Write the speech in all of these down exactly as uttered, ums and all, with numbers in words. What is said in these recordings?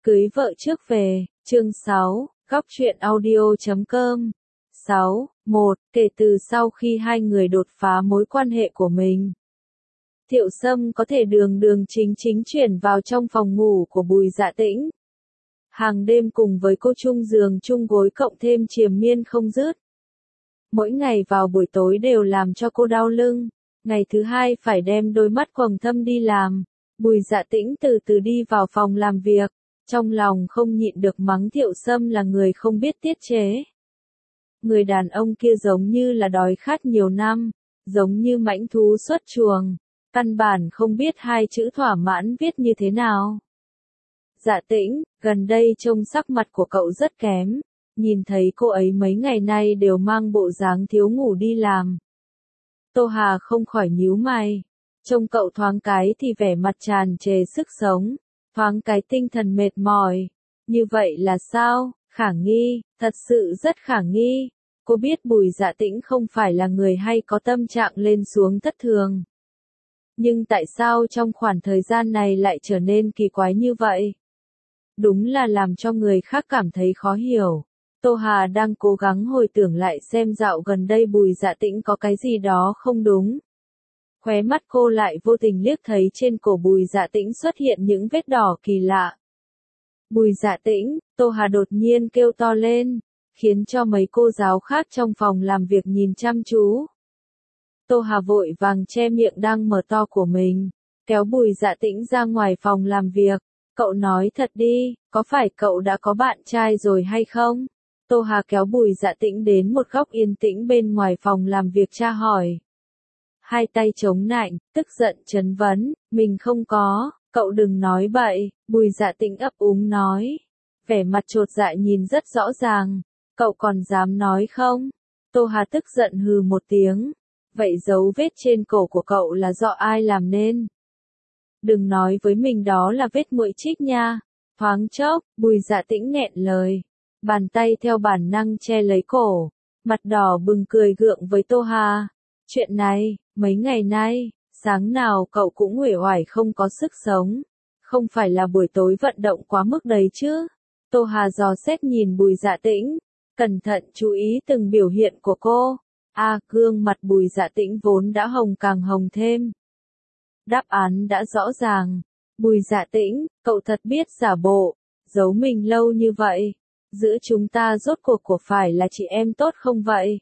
Cưới vợ trước về, chương sáu, góc truyện audio chấm com. sáu. một. Kể từ sau khi hai người đột phá mối quan hệ của mình, Thiệu Sâm có thể đường đường chính chính chuyển vào trong phòng ngủ của Bùi Dạ Tĩnh. Hàng đêm cùng với cô chung giường chung gối cộng thêm triền miên không dứt. Mỗi ngày vào buổi tối đều làm cho cô đau lưng. Ngày thứ hai phải đem đôi mắt quầng thâm đi làm. Bùi Dạ Tĩnh từ từ đi vào phòng làm việc. Trong lòng không nhịn được mắng Thiệu Sâm là người không biết tiết chế. Người đàn ông kia giống như là đói khát nhiều năm, giống như mãnh thú xuất chuồng, căn bản không biết hai chữ thỏa mãn viết như thế nào. Dạ Tĩnh, gần đây trông sắc mặt của cậu rất kém, nhìn thấy cô ấy mấy ngày nay đều mang bộ dáng thiếu ngủ đi làm. Tô Hà không khỏi nhíu mày, trông cậu thoáng cái thì vẻ mặt tràn trề sức sống, thoáng cái tinh thần mệt mỏi. Như vậy là sao? Khả nghi, thật sự rất khả nghi. Cô biết Bùi Dạ Tĩnh không phải là người hay có tâm trạng lên xuống thất thường. Nhưng tại sao trong khoảng thời gian này lại trở nên kỳ quái như vậy? Đúng là làm cho người khác cảm thấy khó hiểu. Tô Hà đang cố gắng hồi tưởng lại xem dạo gần đây Bùi Dạ Tĩnh có cái gì đó không đúng. Khóe mắt cô lại vô tình liếc thấy trên cổ Bùi Dạ Tĩnh xuất hiện những vết đỏ kỳ lạ. Bùi Dạ Tĩnh, Tô Hà đột nhiên kêu to lên, khiến cho mấy cô giáo khác trong phòng làm việc nhìn chăm chú. Tô Hà vội vàng che miệng đang mở to của mình, kéo Bùi Dạ Tĩnh ra ngoài phòng làm việc. Cậu nói thật đi, có phải cậu đã có bạn trai rồi hay không? Tô Hà kéo Bùi Dạ Tĩnh đến một góc yên tĩnh bên ngoài phòng làm việc tra hỏi. Hai tay chống nạnh, tức giận trấn vấn, mình không có, cậu đừng nói bậy, Bùi Dạ Tĩnh ấp úng nói. Vẻ mặt chột dạ nhìn rất rõ ràng, cậu còn dám nói không? Tô Hà tức giận hừ một tiếng, vậy dấu vết trên cổ của cậu là do ai làm nên? Đừng nói với mình đó là vết muội trích nha. Thoáng chốc, Bùi Dạ Tĩnh nghẹn lời, bàn tay theo bản năng che lấy cổ, mặt đỏ bừng cười gượng với Tô Hà. Chuyện này, mấy ngày nay, sáng nào cậu cũng uể oải không có sức sống, không phải là buổi tối vận động quá mức đấy chứ? Tô Hà dò xét nhìn Bùi Dạ Tĩnh, cẩn thận chú ý từng biểu hiện của cô. A, à, gương mặt Bùi Dạ Tĩnh vốn đã hồng càng hồng thêm. Đáp án đã rõ ràng. Bùi Dạ Tĩnh, cậu thật biết giả bộ, giấu mình lâu như vậy. Giữa chúng ta rốt cuộc của phải là chị em tốt không vậy?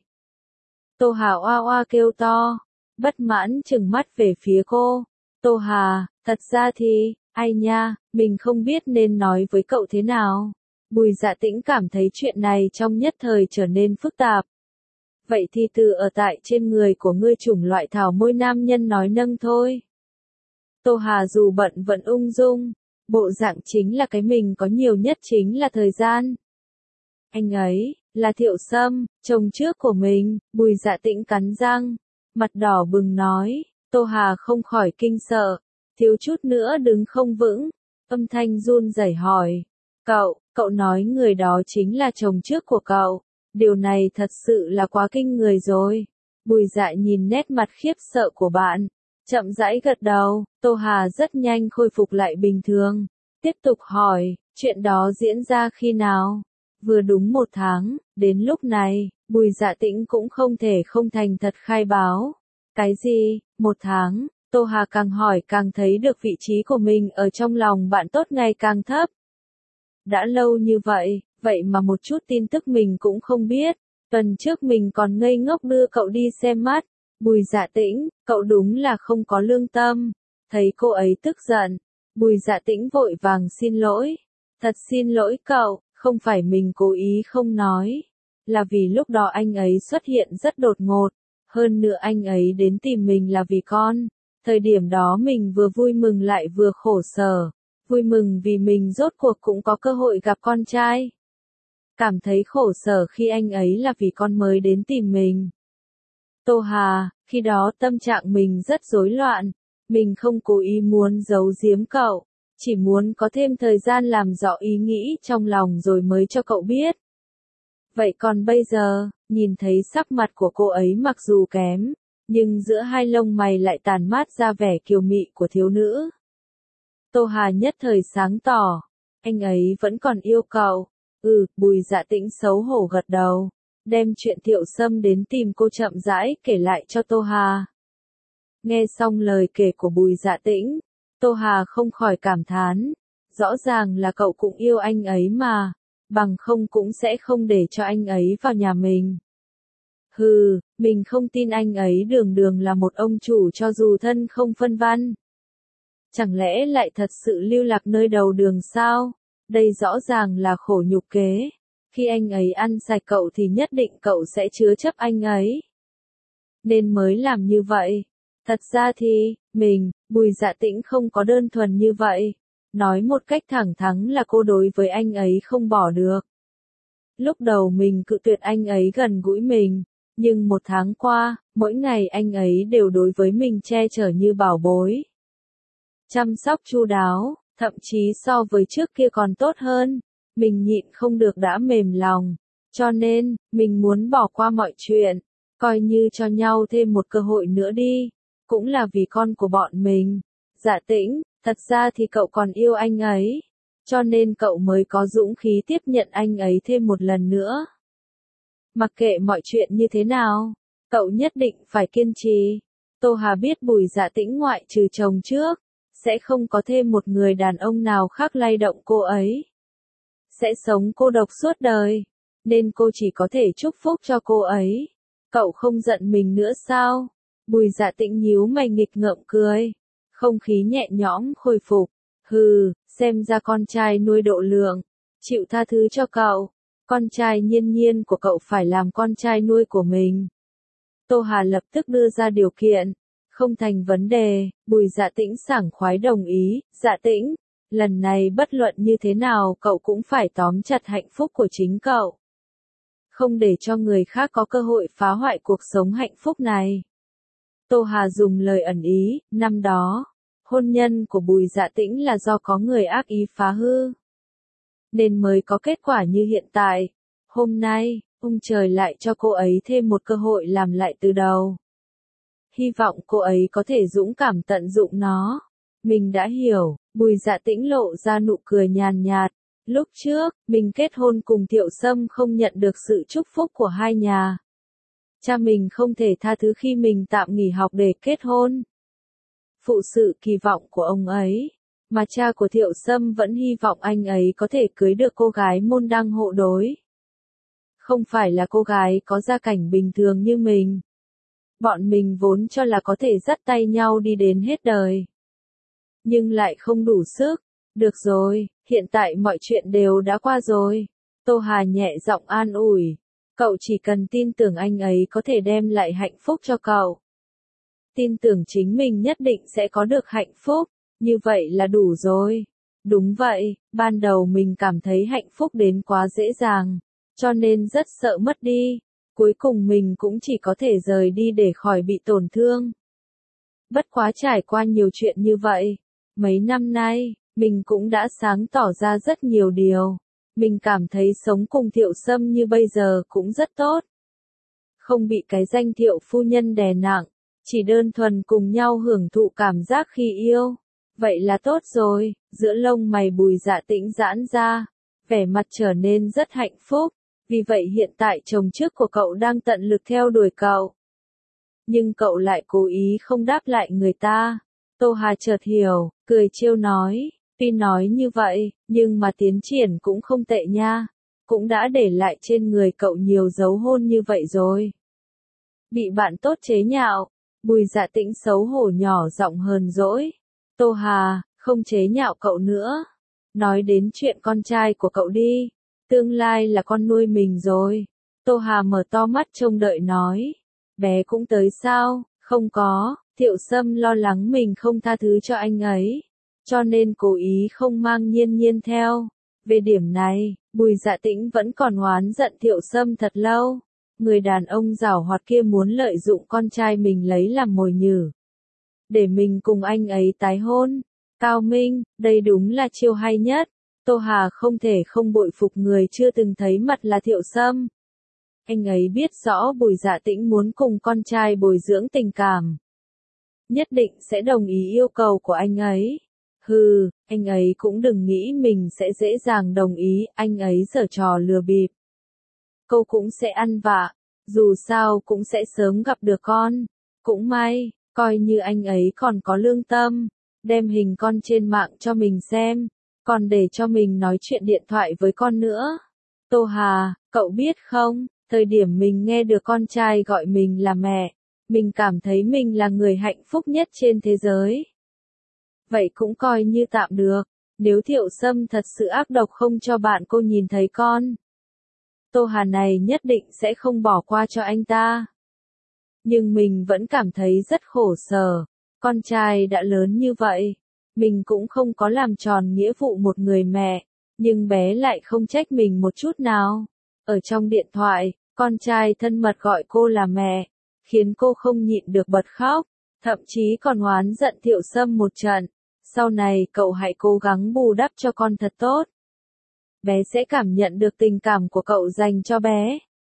Tô Hà oa oa kêu to, bất mãn trừng mắt về phía cô. Tô Hà, thật ra thì, ai nha, mình không biết nên nói với cậu thế nào. Bùi Dạ Tĩnh cảm thấy chuyện này trong nhất thời trở nên phức tạp. Vậy thì từ ở tại trên người của ngươi chủng loại thảo môi nam nhân nói nâng thôi. Tô Hà dù bận vẫn ung dung, bộ dạng chính là cái mình có nhiều nhất chính là thời gian. Anh ấy, là Thiệu Sâm, chồng trước của mình. Bùi Dạ Tĩnh cắn răng, mặt đỏ bừng nói. Tô Hà không khỏi kinh sợ, thiếu chút nữa đứng không vững, âm thanh run rẩy hỏi. Cậu, cậu nói người đó chính là chồng trước của cậu, điều này thật sự là quá kinh người rồi. Bùi Dạ nhìn nét mặt khiếp sợ của bạn, chậm rãi gật đầu. Tô Hà rất nhanh khôi phục lại bình thường, tiếp tục hỏi, chuyện đó diễn ra khi nào? Vừa đúng một tháng, đến lúc này, Bùi Dạ Tĩnh cũng không thể không thành thật khai báo. Cái gì, một tháng? Tô Hà càng hỏi càng thấy được vị trí của mình ở trong lòng bạn tốt ngày càng thấp. Đã lâu như vậy, vậy mà một chút tin tức mình cũng không biết. Tuần trước mình còn ngây ngốc đưa cậu đi xem mắt. Bùi Dạ Tĩnh, cậu đúng là không có lương tâm. Thấy cô ấy tức giận, Bùi Dạ Tĩnh vội vàng xin lỗi. Thật xin lỗi cậu, không phải mình cố ý không nói. Là vì lúc đó anh ấy xuất hiện rất đột ngột. Hơn nữa anh ấy đến tìm mình là vì con. Thời điểm đó mình vừa vui mừng lại vừa khổ sở. Vui mừng vì mình rốt cuộc cũng có cơ hội gặp con trai. Cảm thấy khổ sở khi anh ấy là vì con mới đến tìm mình. Tô Hà, khi đó tâm trạng mình rất rối loạn. Mình không cố ý muốn giấu giếm cậu. Chỉ muốn có thêm thời gian làm rõ ý nghĩ trong lòng rồi mới cho cậu biết. Vậy còn bây giờ, nhìn thấy sắc mặt của cô ấy mặc dù kém, nhưng giữa hai lông mày lại tàn mát ra vẻ kiều mị của thiếu nữ. Tô Hà nhất thời sáng tỏ, Anh ấy vẫn còn yêu cậu. Ừ, Bùi Dạ Tĩnh xấu hổ gật đầu, đem chuyện Thiệu Sâm đến tìm cô chậm rãi kể lại cho Tô Hà. Nghe xong lời kể của Bùi Dạ Tĩnh, Tô Hà không khỏi cảm thán, rõ ràng là cậu cũng yêu anh ấy mà, bằng không cũng sẽ không để cho anh ấy vào nhà mình. Hừ, mình không tin anh ấy đường đường là một ông chủ cho dù thân không phân văn. Chẳng lẽ lại thật sự lưu lạc nơi đầu đường sao? Đây rõ ràng là khổ nhục kế. Khi anh ấy ăn sạch cậu thì nhất định cậu sẽ chứa chấp anh ấy. Nên mới làm như vậy. Thật ra thì, mình, Bùi Dạ Tĩnh không có đơn thuần như vậy. Nói một cách thẳng thắn là cô đối với anh ấy không bỏ được. Lúc đầu mình cự tuyệt anh ấy gần gũi mình. Nhưng một tháng qua, mỗi ngày anh ấy đều đối với mình che chở như bảo bối. Chăm sóc chu đáo, thậm chí so với trước kia còn tốt hơn. Mình nhịn không được đã mềm lòng. Cho nên, mình muốn bỏ qua mọi chuyện. Coi như cho nhau thêm một cơ hội nữa đi. Cũng là vì con của bọn mình. Dạ Tĩnh, thật ra thì cậu còn yêu anh ấy. Cho nên cậu mới có dũng khí tiếp nhận anh ấy thêm một lần nữa. Mặc kệ mọi chuyện như thế nào, cậu nhất định phải kiên trì. Tô Hà biết Bùi Dạ Tĩnh ngoại trừ chồng trước, sẽ không có thêm một người đàn ông nào khác lay động cô ấy. Sẽ sống cô độc suốt đời, nên cô chỉ có thể chúc phúc cho cô ấy. Cậu không giận mình nữa sao? Bùi Dạ Tĩnh nhíu mày nghịch ngợm cười. Không khí nhẹ nhõm khôi phục. Hừ, xem ra con trai nuôi độ lượng. Chịu tha thứ cho cậu. Con trai Nhiên Nhiên của cậu phải làm con trai nuôi của mình. Tô Hà lập tức đưa ra điều kiện. Không thành vấn đề, Bùi Dạ Tĩnh sảng khoái đồng ý. Dạ Tĩnh, lần này bất luận như thế nào cậu cũng phải tóm chặt hạnh phúc của chính cậu. Không để cho người khác có cơ hội phá hoại cuộc sống hạnh phúc này. Tô Hà dùng lời ẩn ý, năm đó, hôn nhân của Bùi Dạ Tĩnh là do có người ác ý phá hư. Nên mới có kết quả như hiện tại. Hôm nay, ông trời lại cho cô ấy thêm một cơ hội làm lại từ đầu. Hy vọng cô ấy có thể dũng cảm tận dụng nó. Mình đã hiểu, Bùi Dạ Tĩnh lộ ra nụ cười nhàn nhạt. Lúc trước, mình kết hôn cùng Thiệu Sâm không nhận được sự chúc phúc của hai nhà. Cha mình không thể tha thứ khi mình tạm nghỉ học để kết hôn. Phụ sự kỳ vọng của ông ấy. Mà cha của Thiệu Sâm vẫn hy vọng anh ấy có thể cưới được cô gái môn đăng hộ đối. Không phải là cô gái có gia cảnh bình thường như mình. Bọn mình vốn cho là có thể dắt tay nhau đi đến hết đời. Nhưng lại không đủ sức. Được rồi, hiện tại mọi chuyện đều đã qua rồi. Tô Hà nhẹ giọng an ủi. Cậu chỉ cần tin tưởng anh ấy có thể đem lại hạnh phúc cho cậu. Tin tưởng chính mình nhất định sẽ có được hạnh phúc. Như vậy là đủ rồi. Đúng vậy, ban đầu mình cảm thấy hạnh phúc đến quá dễ dàng. Cho nên rất sợ mất đi. Cuối cùng mình cũng chỉ có thể rời đi để khỏi bị tổn thương. Bất quá trải qua nhiều chuyện như vậy. Mấy năm nay, mình cũng đã sáng tỏ ra rất nhiều điều. Mình cảm thấy sống cùng Thiệu Sâm như bây giờ cũng rất tốt. Không bị cái danh Thiệu phu nhân đè nặng. Chỉ đơn thuần cùng nhau hưởng thụ cảm giác khi yêu. Vậy là tốt rồi, giữa lông mày Bùi Dạ Tĩnh giãn ra. Vẻ mặt trở nên rất hạnh phúc. Vì vậy hiện tại chồng trước của cậu đang tận lực theo đuổi cậu. Nhưng cậu lại cố ý không đáp lại người ta. Tô Hà chợt hiểu, cười trêu nói. Tuy nói như vậy, nhưng mà tiến triển cũng không tệ nha. Cũng đã để lại trên người cậu nhiều dấu hôn như vậy rồi. Bị bạn tốt chế nhạo. Bùi Dạ Tĩnh xấu hổ nhỏ giọng hờn dỗi. Tô Hà, không chế nhạo cậu nữa. Nói đến chuyện con trai của cậu đi. Tương lai là con nuôi mình rồi. Tô Hà mở to mắt trông đợi nói. Bé cũng tới sao? Không có, Thiệu Sâm lo lắng mình không tha thứ cho anh ấy. Cho nên cố ý không mang Nhiên Nhiên theo. Về điểm này, Bùi Dạ Tĩnh vẫn còn oán giận Thiệu Sâm thật lâu. Người đàn ông giảo hoạt kia muốn lợi dụng con trai mình lấy làm mồi nhử. Để mình cùng anh ấy tái hôn. Cao minh, đây đúng là chiêu hay nhất. Tô Hà không thể không bội phục người chưa từng thấy mặt là Thiệu Sâm. Anh ấy biết rõ Bùi Dạ Tĩnh muốn cùng con trai bồi dưỡng tình cảm. Nhất định sẽ đồng ý yêu cầu của anh ấy. Hừ, anh ấy cũng đừng nghĩ mình sẽ dễ dàng đồng ý, anh ấy giở trò lừa bịp. Cô cũng sẽ ăn vạ, dù sao cũng sẽ sớm gặp được con. Cũng may, coi như anh ấy còn có lương tâm, đem hình con trên mạng cho mình xem, còn để cho mình nói chuyện điện thoại với con nữa. Tô Hà, cậu biết không, thời điểm mình nghe được con trai gọi mình là mẹ, mình cảm thấy mình là người hạnh phúc nhất trên thế giới. Vậy cũng coi như tạm được, nếu Thiệu Sâm thật sự ác độc không cho bạn cô nhìn thấy con. Tô Hà này nhất định sẽ không bỏ qua cho anh ta. Nhưng mình vẫn cảm thấy rất khổ sở, con trai đã lớn như vậy, mình cũng không có làm tròn nghĩa vụ một người mẹ, nhưng bé lại không trách mình một chút nào. Ở trong điện thoại, con trai thân mật gọi cô là mẹ, khiến cô không nhịn được bật khóc, thậm chí còn oán giận Thiệu Sâm một trận. Sau này cậu hãy cố gắng bù đắp cho con thật tốt. Bé sẽ cảm nhận được tình cảm của cậu dành cho bé.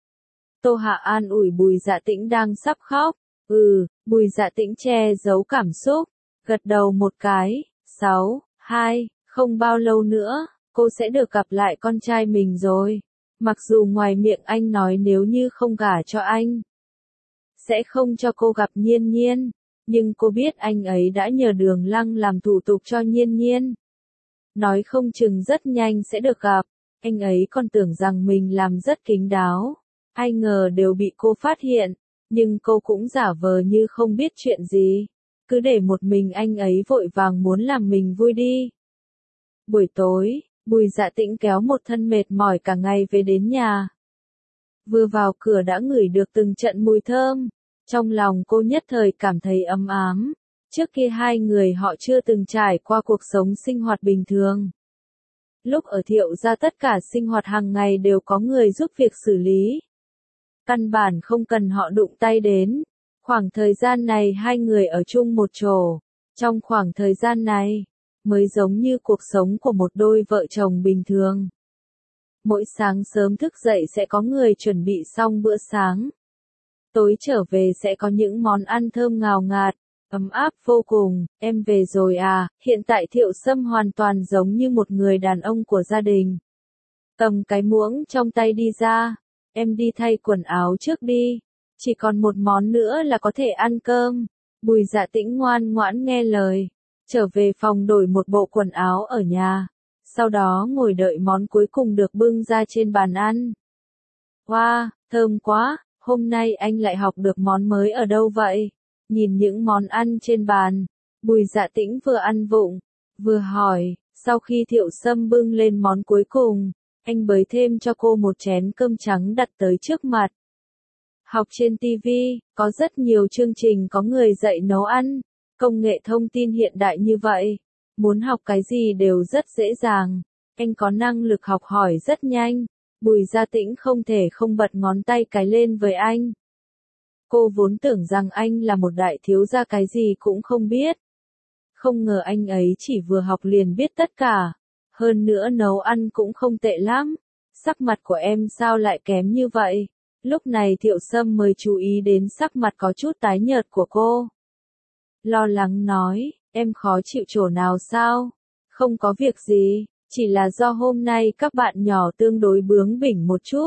Tô Hạ an ủi Bùi Dạ Tĩnh đang sắp khóc. Ừ, Bùi Dạ Tĩnh che giấu cảm xúc, gật đầu một cái. Sáu, hai, không bao lâu nữa, cô sẽ được gặp lại con trai mình rồi. Mặc dù ngoài miệng anh nói nếu như không gả cho anh, sẽ không cho cô gặp Nhiên Nhiên, nhưng cô biết anh ấy đã nhờ Đường Lăng làm thủ tục cho Nhiên Nhiên. Nói không chừng rất nhanh sẽ được gặp, anh ấy còn tưởng rằng mình làm rất kín đáo. Ai ngờ đều bị cô phát hiện, nhưng cô cũng giả vờ như không biết chuyện gì. Cứ để một mình anh ấy vội vàng muốn làm mình vui đi. Buổi tối, Bùi Dạ Tĩnh kéo một thân mệt mỏi cả ngày về đến nhà. Vừa vào cửa đã ngửi được từng trận mùi thơm. Trong lòng cô nhất thời cảm thấy ấm ám. Trước kia hai người họ chưa từng trải qua cuộc sống sinh hoạt bình thường. Lúc ở Thiệu gia tất cả sinh hoạt hàng ngày đều có người giúp việc xử lý. Căn bản không cần họ đụng tay đến. Khoảng thời gian này hai người ở chung một chỗ. Trong khoảng thời gian này, mới giống như cuộc sống của một đôi vợ chồng bình thường. Mỗi sáng sớm thức dậy sẽ có người chuẩn bị xong bữa sáng. Tối trở về sẽ có những món ăn thơm ngào ngạt, ấm áp vô cùng. Em về rồi à, hiện tại Thiệu Sâm hoàn toàn giống như một người đàn ông của gia đình. Cầm cái muỗng trong tay đi ra, em đi thay quần áo trước đi, chỉ còn một món nữa là có thể ăn cơm. Bùi Dạ Tĩnh ngoan ngoãn nghe lời, trở về phòng đổi một bộ quần áo ở nhà, sau đó ngồi đợi món cuối cùng được bưng ra trên bàn ăn. Wow, thơm quá, hôm nay anh lại học được món mới ở đâu vậy? Nhìn những món ăn trên bàn, Bùi Dạ Tĩnh vừa ăn vụng, vừa hỏi. Sau khi Thiệu Sâm bưng lên món cuối cùng, anh bới thêm cho cô một chén cơm trắng đặt tới trước mặt. Học trên ti vi, có rất nhiều chương trình có người dạy nấu ăn, công nghệ thông tin hiện đại như vậy, muốn học cái gì đều rất dễ dàng, anh có năng lực học hỏi rất nhanh. Bùi Dạ Tĩnh không thể không bật ngón tay cái lên với anh. Cô vốn tưởng rằng anh là một đại thiếu gia cái gì cũng không biết. Không ngờ anh ấy chỉ vừa học liền biết tất cả. Hơn nữa nấu ăn cũng không tệ lắm. Sắc mặt của em sao lại kém như vậy? Lúc này Thiệu Sâm mới chú ý đến sắc mặt có chút tái nhợt của cô. Lo lắng nói, em khó chịu chỗ nào sao? Không có việc gì, chỉ là do hôm nay các bạn nhỏ tương đối bướng bỉnh một chút.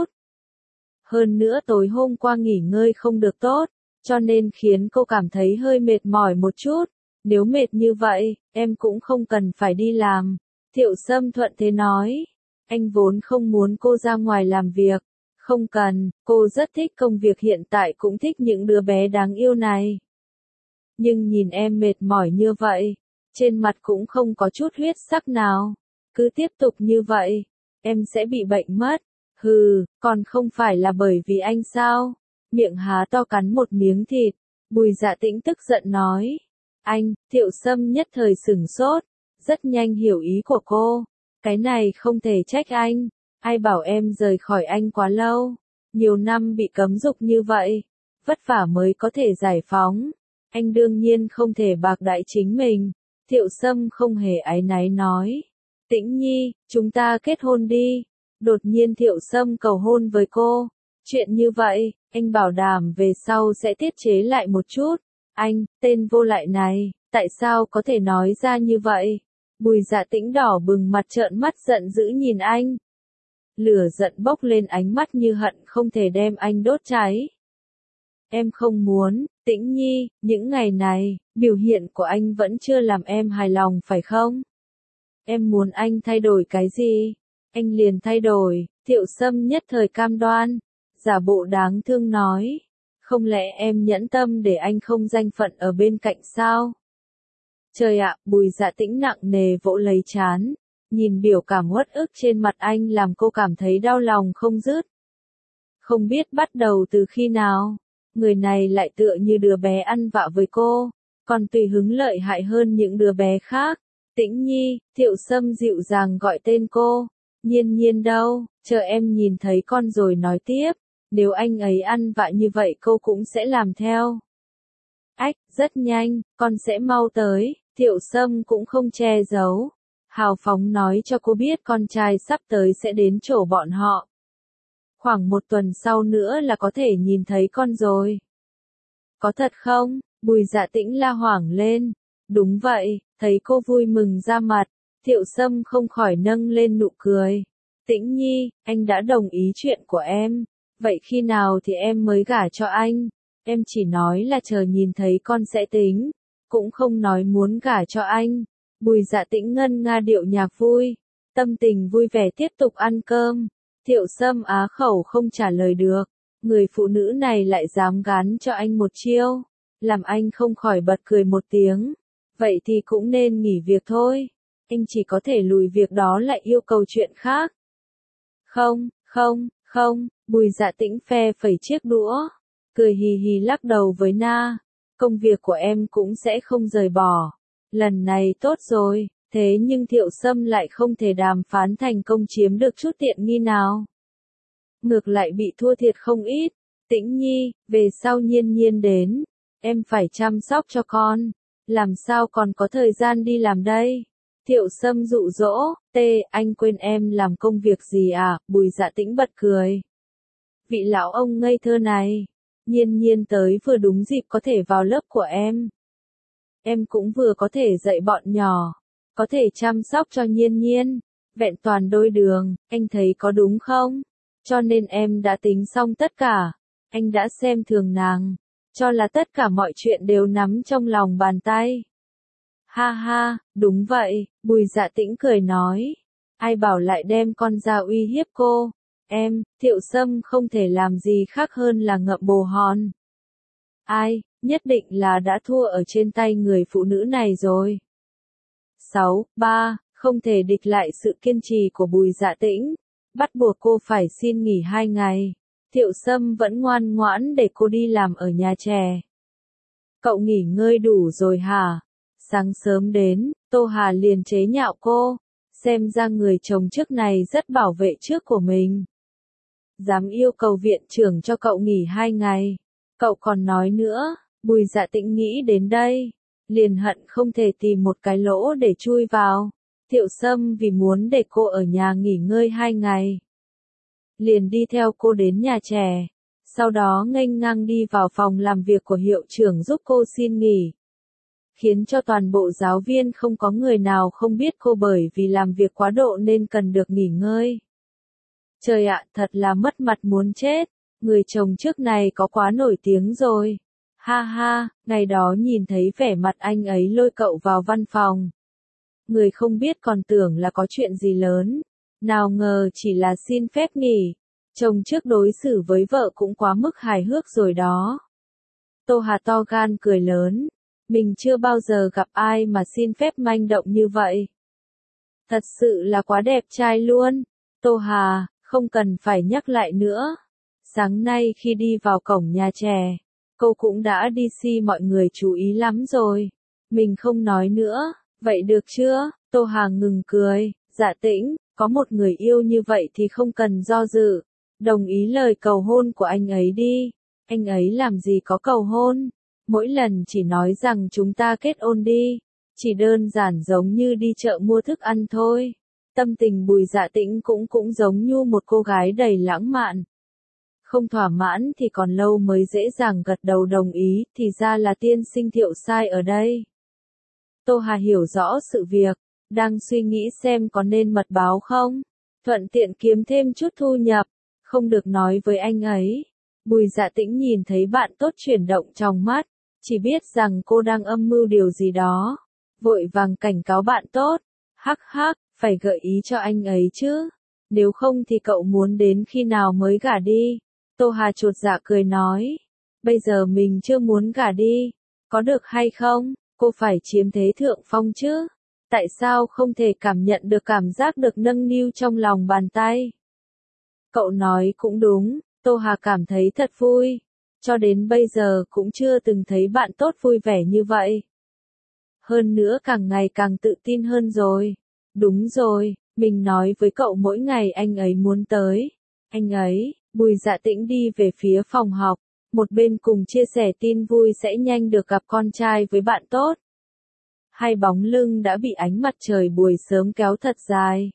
Hơn nữa tối hôm qua nghỉ ngơi không được tốt, cho nên khiến cô cảm thấy hơi mệt mỏi một chút. Nếu mệt như vậy, em cũng không cần phải đi làm. Thiệu Sâm thuận thế nói. Anh vốn không muốn cô ra ngoài làm việc. Không cần, cô rất thích công việc hiện tại cũng thích những đứa bé đáng yêu này. Nhưng nhìn em mệt mỏi như vậy, trên mặt cũng không có chút huyết sắc nào. Cứ tiếp tục như vậy, em sẽ bị bệnh mất. Hừ, còn không phải là bởi vì anh sao? Miệng há to cắn một miếng thịt. Bùi Dạ Tĩnh tức giận nói. Anh, Thiệu Sâm nhất thời sửng sốt, rất nhanh hiểu ý của cô. Cái này không thể trách anh, ai bảo em rời khỏi anh quá lâu, nhiều năm bị cấm dục như vậy, vất vả mới có thể giải phóng. Anh đương nhiên không thể bạc đãi chính mình. Thiệu Sâm không hề áy náy nói. Tĩnh Nhi, chúng ta kết hôn đi. Đột nhiên Thiệu Sâm cầu hôn với cô. Chuyện như vậy, anh bảo đảm về sau sẽ tiết chế lại một chút. Anh, tên vô lại này, tại sao có thể nói ra như vậy? Bùi Dạ Tĩnh đỏ bừng mặt trợn mắt giận dữ nhìn anh. Lửa giận bốc lên, ánh mắt như hận không thể đem anh đốt cháy. Em không muốn, Tĩnh Nhi, những ngày này, biểu hiện của anh vẫn chưa làm em hài lòng phải không? Em muốn anh thay đổi cái gì? Anh liền thay đổi. Thiệu Sâm nhất thời cam đoan, giả bộ đáng thương nói. Không lẽ em nhẫn tâm để anh không danh phận ở bên cạnh sao? Trời ạ, Bùi Dạ Tĩnh nặng nề vỗ lấy trán. Nhìn biểu cảm uất ức trên mặt anh làm cô cảm thấy đau lòng không dứt. Không biết bắt đầu từ khi nào, người này lại tựa như đứa bé ăn vạ với cô, còn tùy hứng lợi hại hơn những đứa bé khác. Tĩnh Nhi, Thiệu Sâm dịu dàng gọi tên cô. Nhiên Nhiên đâu, chờ em nhìn thấy con rồi nói tiếp. Nếu anh ấy ăn vạ như vậy cô cũng sẽ làm theo. Ách, rất nhanh, con sẽ mau tới. Thiệu Sâm cũng không che giấu. Hào phóng nói cho cô biết con trai sắp tới sẽ đến chỗ bọn họ. Khoảng một tuần sau nữa là có thể nhìn thấy con rồi. Có thật không? Bùi Dạ Tĩnh la hoảng lên. Đúng vậy, thấy cô vui mừng ra mặt. Thiệu Sâm không khỏi nâng lên nụ cười. Tĩnh Nhi, anh đã đồng ý chuyện của em. Vậy khi nào thì em mới gả cho anh? Em chỉ nói là chờ nhìn thấy con sẽ tính. Cũng không nói muốn gả cho anh. Bùi Dạ Tĩnh ngân nga điệu nhạc vui. Tâm tình vui vẻ tiếp tục ăn cơm. Thiệu Sâm á khẩu không trả lời được. Người phụ nữ này lại dám gán cho anh một chiêu. Làm anh không khỏi bật cười một tiếng. Vậy thì cũng nên nghỉ việc thôi. Anh chỉ có thể lùi việc đó lại yêu cầu chuyện khác. Không, không, không, Bùi Dạ Tĩnh phe phẩy chiếc đũa. Cười hì hì lắc đầu với Na. Công việc của em cũng sẽ không rời bỏ. Lần này tốt rồi, thế nhưng Thiệu Sâm lại không thể đàm phán thành công chiếm được chút tiện nghi nào. Ngược lại bị thua thiệt không ít. Tĩnh Nhi, về sau Nhiên Nhiên đến, em phải chăm sóc cho con. Làm sao còn có thời gian đi làm đây? Thiệu Sâm dụ dỗ, tê, anh quên em làm công việc gì à? Bùi Dạ Tĩnh bật cười. Vị lão ông ngây thơ này. Nhiên Nhiên tới vừa đúng dịp có thể vào lớp của em. Em cũng vừa có thể dạy bọn nhỏ. Có thể chăm sóc cho Nhiên Nhiên. Vẹn toàn đôi đường, anh thấy có đúng không? Cho nên em đã tính xong tất cả. Anh đã xem thường nàng. Cho là tất cả mọi chuyện đều nắm trong lòng bàn tay. Ha ha, đúng vậy, Bùi Dạ Tĩnh cười nói. Ai bảo lại đem con ra uy hiếp cô. Em, Thiệu Sâm không thể làm gì khác hơn là ngậm bồ hòn. Ai, nhất định là đã thua ở trên tay người phụ nữ này rồi. sáu. ba. Không thể địch lại sự kiên trì của Bùi Dạ Tĩnh. Bắt buộc cô phải xin nghỉ hai ngày. Thiệu Sâm vẫn ngoan ngoãn để cô đi làm ở nhà trẻ. Cậu nghỉ ngơi đủ rồi hả? Sáng sớm đến, Tô Hà liền chế nhạo cô. Xem ra người chồng trước này rất bảo vệ trước của mình. Dám yêu cầu viện trưởng cho cậu nghỉ hai ngày. Cậu còn nói nữa, Bùi Dạ Tĩnh nghĩ đến đây. Liền hận không thể tìm một cái lỗ để chui vào. Thiệu Sâm vì muốn để cô ở nhà nghỉ ngơi hai ngày. Liền đi theo cô đến nhà trẻ. Sau đó nghênh ngang đi vào phòng làm việc của hiệu trưởng giúp cô xin nghỉ. Khiến cho toàn bộ giáo viên không có người nào không biết cô bởi vì làm việc quá độ nên cần được nghỉ ngơi. Trời ạ, thật là mất mặt muốn chết. Người chồng trước này có quá nổi tiếng rồi. Ha ha, ngày đó nhìn thấy vẻ mặt anh ấy lôi cậu vào văn phòng. Người không biết còn tưởng là có chuyện gì lớn. Nào ngờ chỉ là xin phép nghỉ. Chồng trước đối xử với vợ cũng quá mức hài hước rồi đó. Tô Hà to gan cười lớn. Mình chưa bao giờ gặp ai mà xin phép manh động như vậy. Thật sự là quá đẹp trai luôn. Tô Hà, không cần phải nhắc lại nữa. Sáng nay khi đi vào cổng nhà trẻ, cô cũng đã đi xi mọi người chú ý lắm rồi. Mình không nói nữa, vậy được chưa? Tô Hà ngừng cười. Dạ Tĩnh, có một người yêu như vậy thì không cần do dự. Đồng ý lời cầu hôn của anh ấy đi. Anh ấy làm gì có cầu hôn. Mỗi lần chỉ nói rằng chúng ta kết hôn đi. Chỉ đơn giản giống như đi chợ mua thức ăn thôi. Tâm tình Bùi Dạ Tĩnh cũng cũng giống như một cô gái đầy lãng mạn. Không thỏa mãn thì còn lâu mới dễ dàng gật đầu đồng ý, thì ra là tiên sinh Thiệu sai ở đây. Tô Hà hiểu rõ sự việc, đang suy nghĩ xem có nên mật báo không, thuận tiện kiếm thêm chút thu nhập, không được nói với anh ấy. Bùi Dạ Tĩnh nhìn thấy bạn tốt chuyển động trong mắt, chỉ biết rằng cô đang âm mưu điều gì đó, vội vàng cảnh cáo bạn tốt, hắc hắc, phải gợi ý cho anh ấy chứ, nếu không thì cậu muốn đến khi nào mới gả đi. Tô Hà chột dạ cười nói, bây giờ mình chưa muốn gả đi, có được hay không, cô phải chiếm thế thượng phong chứ, tại sao không thể cảm nhận được cảm giác được nâng niu trong lòng bàn tay. Cậu nói cũng đúng, Tô Hà cảm thấy thật vui, cho đến bây giờ cũng chưa từng thấy bạn tốt vui vẻ như vậy. Hơn nữa càng ngày càng tự tin hơn rồi. Đúng rồi, mình nói với cậu mỗi ngày anh ấy muốn tới. Anh ấy, Bùi Dạ Tĩnh đi về phía phòng học, một bên cùng chia sẻ tin vui sẽ nhanh được gặp con trai với bạn tốt. Hai bóng lưng đã bị ánh mặt trời buổi sớm kéo thật dài.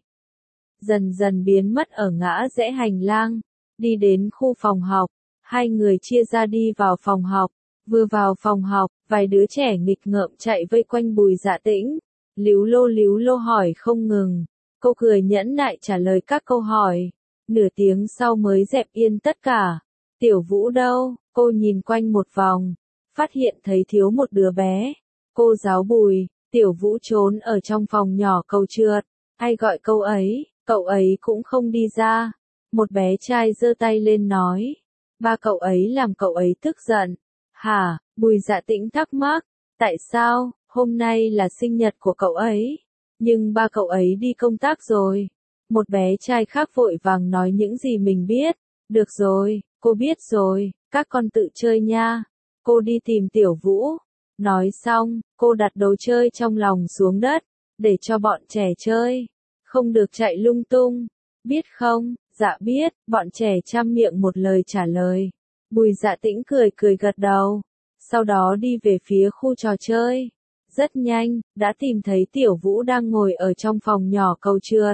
Dần dần biến mất ở ngã rẽ hành lang, đi đến khu phòng học, hai người chia ra đi vào phòng học. Vừa vào phòng học, vài đứa trẻ nghịch ngợm chạy vây quanh Bùi Dạ Tĩnh, líu lô líu lô hỏi không ngừng. Cô cười nhẫn nại trả lời các câu hỏi, nửa tiếng sau mới dẹp yên tất cả. Tiểu Vũ đâu? Cô nhìn quanh một vòng, phát hiện thấy thiếu một đứa bé. Cô giáo Bùi, Tiểu Vũ trốn ở trong phòng nhỏ cầu trượt, ai gọi câu ấy, cậu ấy cũng không đi ra. Một bé trai giơ tay lên nói, ba cậu ấy làm cậu ấy tức giận. Hả? Bùi Dạ Tĩnh thắc mắc, tại sao, hôm nay là sinh nhật của cậu ấy, nhưng ba cậu ấy đi công tác rồi. Một bé trai khác vội vàng nói những gì mình biết, được rồi, cô biết rồi, các con tự chơi nha, cô đi tìm Tiểu Vũ. Nói xong, cô đặt đồ chơi trong lòng xuống đất, để cho bọn trẻ chơi, không được chạy lung tung, biết không? Dạ biết, bọn trẻ chăm miệng một lời trả lời. Bùi Dạ Tĩnh cười cười gật đầu, sau đó đi về phía khu trò chơi. Rất nhanh, đã tìm thấy Tiểu Vũ đang ngồi ở trong phòng nhỏ cầu trượt.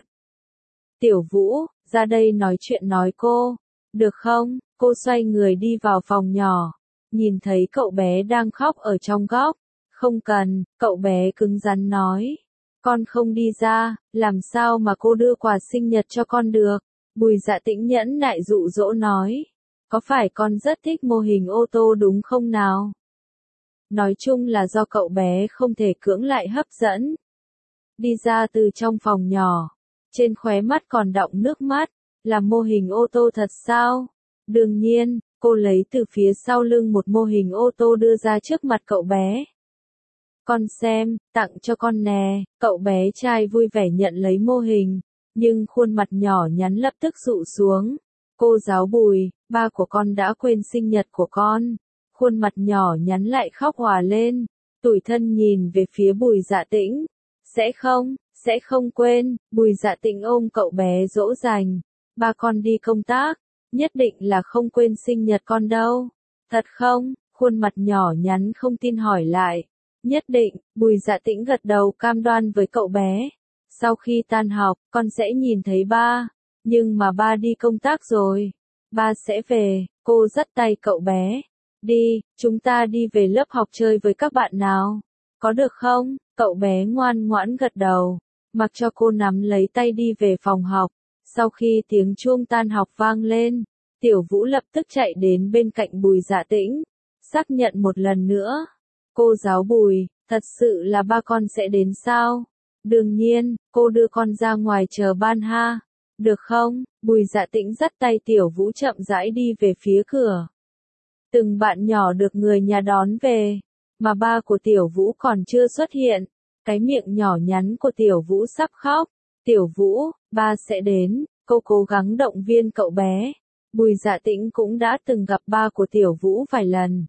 Tiểu Vũ, ra đây nói chuyện nói cô, được không? Cô xoay người đi vào phòng nhỏ, nhìn thấy cậu bé đang khóc ở trong góc. Không cần, cậu bé cứng rắn nói. Con không đi ra, làm sao mà cô đưa quà sinh nhật cho con được? Bùi Dạ Tĩnh nhẫn nại dụ dỗ nói. Có phải con rất thích mô hình ô tô đúng không nào? Nói chung là do cậu bé không thể cưỡng lại hấp dẫn. Đi ra từ trong phòng nhỏ, trên khóe mắt còn đọng nước mắt, là mô hình ô tô thật sao? Đương nhiên, cô lấy từ phía sau lưng một mô hình ô tô đưa ra trước mặt cậu bé. Con xem, tặng cho con nè, cậu bé trai vui vẻ nhận lấy mô hình, nhưng khuôn mặt nhỏ nhắn lập tức dụ xuống. Cô giáo Bùi, ba của con đã quên sinh nhật của con. Khuôn mặt nhỏ nhắn lại khóc òa lên, tủi thân nhìn về phía Bùi Dạ Tĩnh. Sẽ không, sẽ không quên, Bùi Dạ Tĩnh ôm cậu bé dỗ dành. Ba con đi công tác, nhất định là không quên sinh nhật con đâu. Thật không? Khuôn mặt nhỏ nhắn không tin hỏi lại. Nhất định, Bùi Dạ Tĩnh gật đầu cam đoan với cậu bé. Sau khi tan học, con sẽ nhìn thấy ba. Nhưng mà ba đi công tác rồi. Ba sẽ về, cô dắt tay cậu bé. Đi, chúng ta đi về lớp học chơi với các bạn nào. Có được không? Cậu bé ngoan ngoãn gật đầu. Mặc cho cô nắm lấy tay đi về phòng học. Sau khi tiếng chuông tan học vang lên, Tiểu Vũ lập tức chạy đến bên cạnh Bùi Dạ Tĩnh. Xác nhận một lần nữa. Cô giáo Bùi, thật sự là ba con sẽ đến sao? Đương nhiên, cô đưa con ra ngoài chờ ban ha. Được không? Bùi Dạ Tĩnh dắt tay Tiểu Vũ chậm rãi đi về phía cửa. Từng bạn nhỏ được người nhà đón về, mà ba của Tiểu Vũ còn chưa xuất hiện. Cái miệng nhỏ nhắn của Tiểu Vũ sắp khóc. Tiểu Vũ, ba sẽ đến, cô cố gắng động viên cậu bé. Bùi Dạ Tĩnh cũng đã từng gặp ba của Tiểu Vũ vài lần.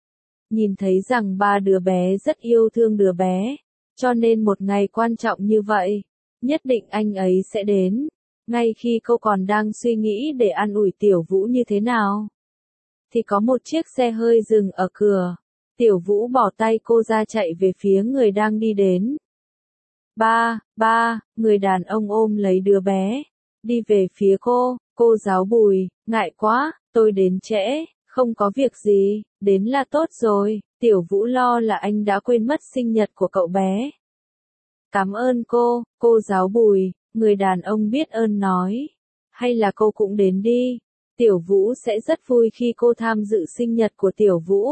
Nhìn thấy rằng ba đứa bé rất yêu thương đứa bé, cho nên một ngày quan trọng như vậy, nhất định anh ấy sẽ đến. Ngay khi cô còn đang suy nghĩ để an ủi Tiểu Vũ như thế nào, thì có một chiếc xe hơi dừng ở cửa. Tiểu Vũ bỏ tay cô ra chạy về phía người đang đi đến. Ba, ba, người đàn ông ôm lấy đứa bé, đi về phía cô. Cô giáo Bùi, ngại quá, tôi đến trễ, không có việc gì, đến là tốt rồi. Tiểu Vũ lo là anh đã quên mất sinh nhật của cậu bé. Cảm ơn cô, cô giáo Bùi, người đàn ông biết ơn nói. Hay là cô cũng đến đi, Tiểu Vũ sẽ rất vui khi cô tham dự sinh nhật của Tiểu Vũ.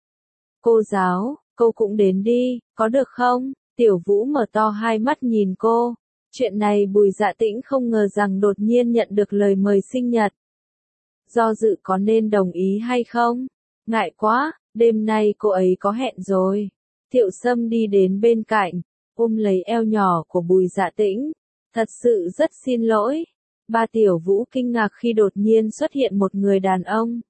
Cô giáo, cô cũng đến đi, có được không? Tiểu Vũ mở to hai mắt nhìn cô. Chuyện này Bùi Dạ Tĩnh không ngờ rằng đột nhiên nhận được lời mời sinh nhật. Do dự có nên đồng ý hay không? Ngại quá, đêm nay cô ấy có hẹn rồi. Thiệu Sâm đi đến bên cạnh, ôm lấy eo nhỏ của Bùi Dạ Tĩnh. Thật sự rất xin lỗi. Ba Tiểu Vũ kinh ngạc khi đột nhiên xuất hiện một người đàn ông.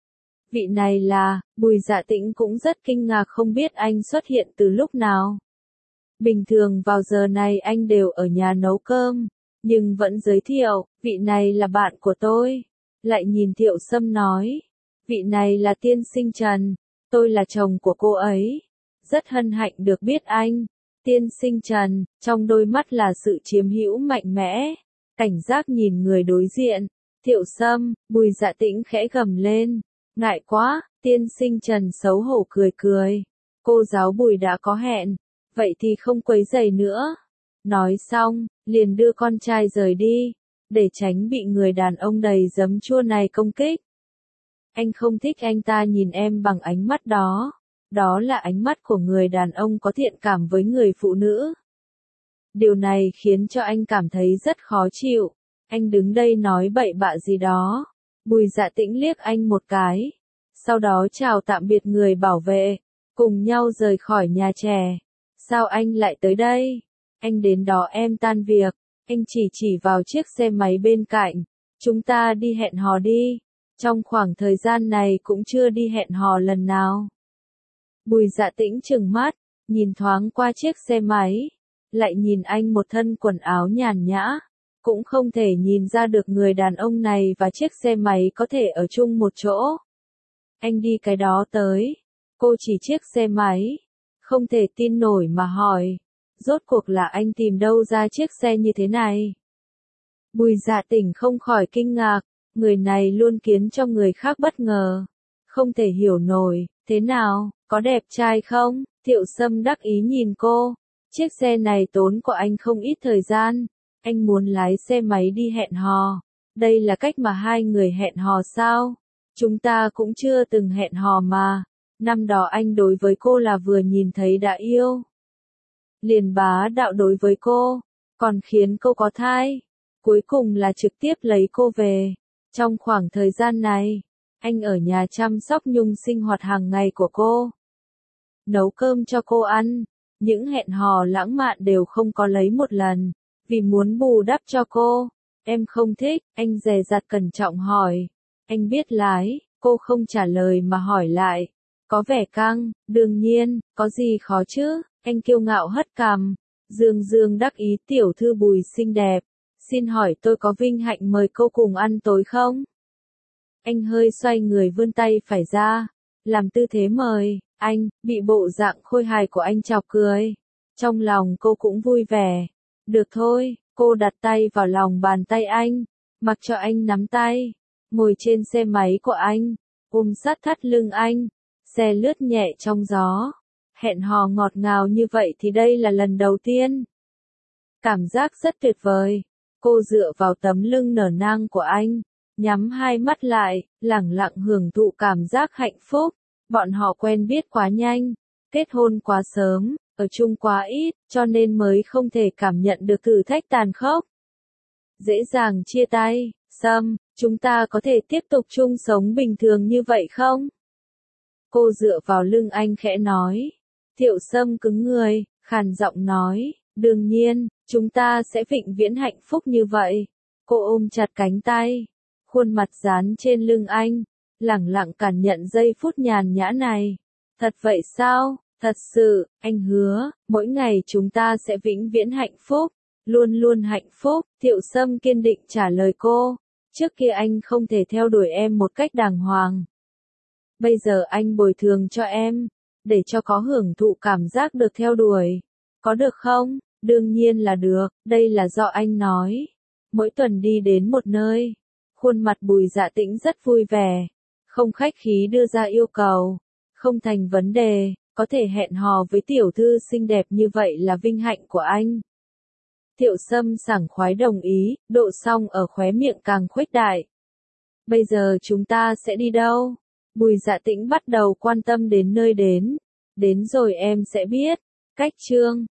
Vị này là, Bùi Dạ Tĩnh cũng rất kinh ngạc không biết anh xuất hiện từ lúc nào. Bình thường vào giờ này anh đều ở nhà nấu cơm, nhưng vẫn giới thiệu, vị này là bạn của tôi. Lại nhìn Thiệu Sâm nói, vị này là tiên sinh Trần, tôi là chồng của cô ấy. Rất hân hạnh được biết anh. Tiên sinh Trần, trong đôi mắt là sự chiếm hữu mạnh mẽ, cảnh giác nhìn người đối diện. Thiệu Sâm, Bùi Dạ Tĩnh khẽ gầm lên, ngại quá, tiên sinh Trần xấu hổ cười cười. Cô giáo Bùi đã có hẹn, vậy thì không quấy rầy nữa. Nói xong, liền đưa con trai rời đi, để tránh bị người đàn ông đầy giấm chua này công kích. Anh không thích anh ta nhìn em bằng ánh mắt đó. Đó là ánh mắt của người đàn ông có thiện cảm với người phụ nữ. Điều này khiến cho anh cảm thấy rất khó chịu. Anh đứng đây nói bậy bạ gì đó. Bùi Dạ Tĩnh liếc anh một cái. Sau đó chào tạm biệt người bảo vệ, cùng nhau rời khỏi nhà trẻ. Sao anh lại tới đây? Anh đến đó em tan việc. Anh chỉ chỉ vào chiếc xe máy bên cạnh. Chúng ta đi hẹn hò đi. Trong khoảng thời gian này cũng chưa đi hẹn hò lần nào. Bùi Dạ Tĩnh trừng mắt, nhìn thoáng qua chiếc xe máy, lại nhìn anh một thân quần áo nhàn nhã, cũng không thể nhìn ra được người đàn ông này và chiếc xe máy có thể ở chung một chỗ. Anh đi cái đó tới, cô chỉ chiếc xe máy, không thể tin nổi mà hỏi, rốt cuộc là anh tìm đâu ra chiếc xe như thế này? Bùi Dạ Tĩnh không khỏi kinh ngạc, người này luôn khiến cho người khác bất ngờ, không thể hiểu nổi, thế nào? Có đẹp trai không? Thiệu Sâm đắc ý nhìn cô. Chiếc xe này tốn của anh không ít thời gian. Anh muốn lái xe máy đi hẹn hò. Đây là cách mà hai người hẹn hò sao? Chúng ta cũng chưa từng hẹn hò mà. Năm đó anh đối với cô là vừa nhìn thấy đã yêu. Liền bá đạo đối với cô. Còn khiến cô có thai. Cuối cùng là trực tiếp lấy cô về. Trong khoảng thời gian này, anh ở nhà chăm sóc Nhung sinh hoạt hàng ngày của cô. Nấu cơm cho cô ăn, những hẹn hò lãng mạn đều không có lấy một lần, vì muốn bù đắp cho cô. Em không thích, anh dè dặt cẩn trọng hỏi. Anh biết lái, cô không trả lời mà hỏi lại. Có vẻ căng, đương nhiên, có gì khó chứ, anh kiêu ngạo hất cằm. Dương dương đắc ý tiểu thư Bùi xinh đẹp. Xin hỏi tôi có vinh hạnh mời cô cùng ăn tối không? Anh hơi xoay người vươn tay phải ra, làm tư thế mời. Anh, bị bộ dạng khôi hài của anh chọc cười. Trong lòng cô cũng vui vẻ. Được thôi, cô đặt tay vào lòng bàn tay anh, mặc cho anh nắm tay, ngồi trên xe máy của anh, ôm sát thắt lưng anh, xe lướt nhẹ trong gió. Hẹn hò ngọt ngào như vậy thì đây là lần đầu tiên. Cảm giác rất tuyệt vời. Cô dựa vào tấm lưng nở nang của anh, nhắm hai mắt lại, lẳng lặng hưởng thụ cảm giác hạnh phúc. Bọn họ quen biết quá nhanh, kết hôn quá sớm, ở chung quá ít, cho nên mới không thể cảm nhận được thử thách tàn khốc. Dễ dàng chia tay, Sâm, chúng ta có thể tiếp tục chung sống bình thường như vậy không? Cô dựa vào lưng anh khẽ nói. Thiệu Sâm cứng người, khàn giọng nói, đương nhiên, chúng ta sẽ vĩnh viễn hạnh phúc như vậy. Cô ôm chặt cánh tay, khuôn mặt dán trên lưng anh. Lẳng lặng cảm nhận giây phút nhàn nhã này. Thật vậy sao? Thật sự, anh hứa, mỗi ngày chúng ta sẽ vĩnh viễn hạnh phúc, luôn luôn hạnh phúc. Thiệu Sâm kiên định trả lời cô. Trước kia anh không thể theo đuổi em một cách đàng hoàng. Bây giờ anh bồi thường cho em, để cho có hưởng thụ cảm giác được theo đuổi. Có được không? Đương nhiên là được, đây là do anh nói. Mỗi tuần đi đến một nơi. Khuôn mặt Bùi Dạ Tĩnh rất vui vẻ. Không khách khí đưa ra yêu cầu. Không thành vấn đề, có thể hẹn hò với tiểu thư xinh đẹp như vậy là vinh hạnh của anh. Thiệu Sâm sảng khoái đồng ý, độ xong ở khóe miệng càng khuếch đại. Bây giờ chúng ta sẽ đi đâu? Bùi Dạ Tĩnh bắt đầu quan tâm đến nơi đến. Đến rồi em sẽ biết. Cách chương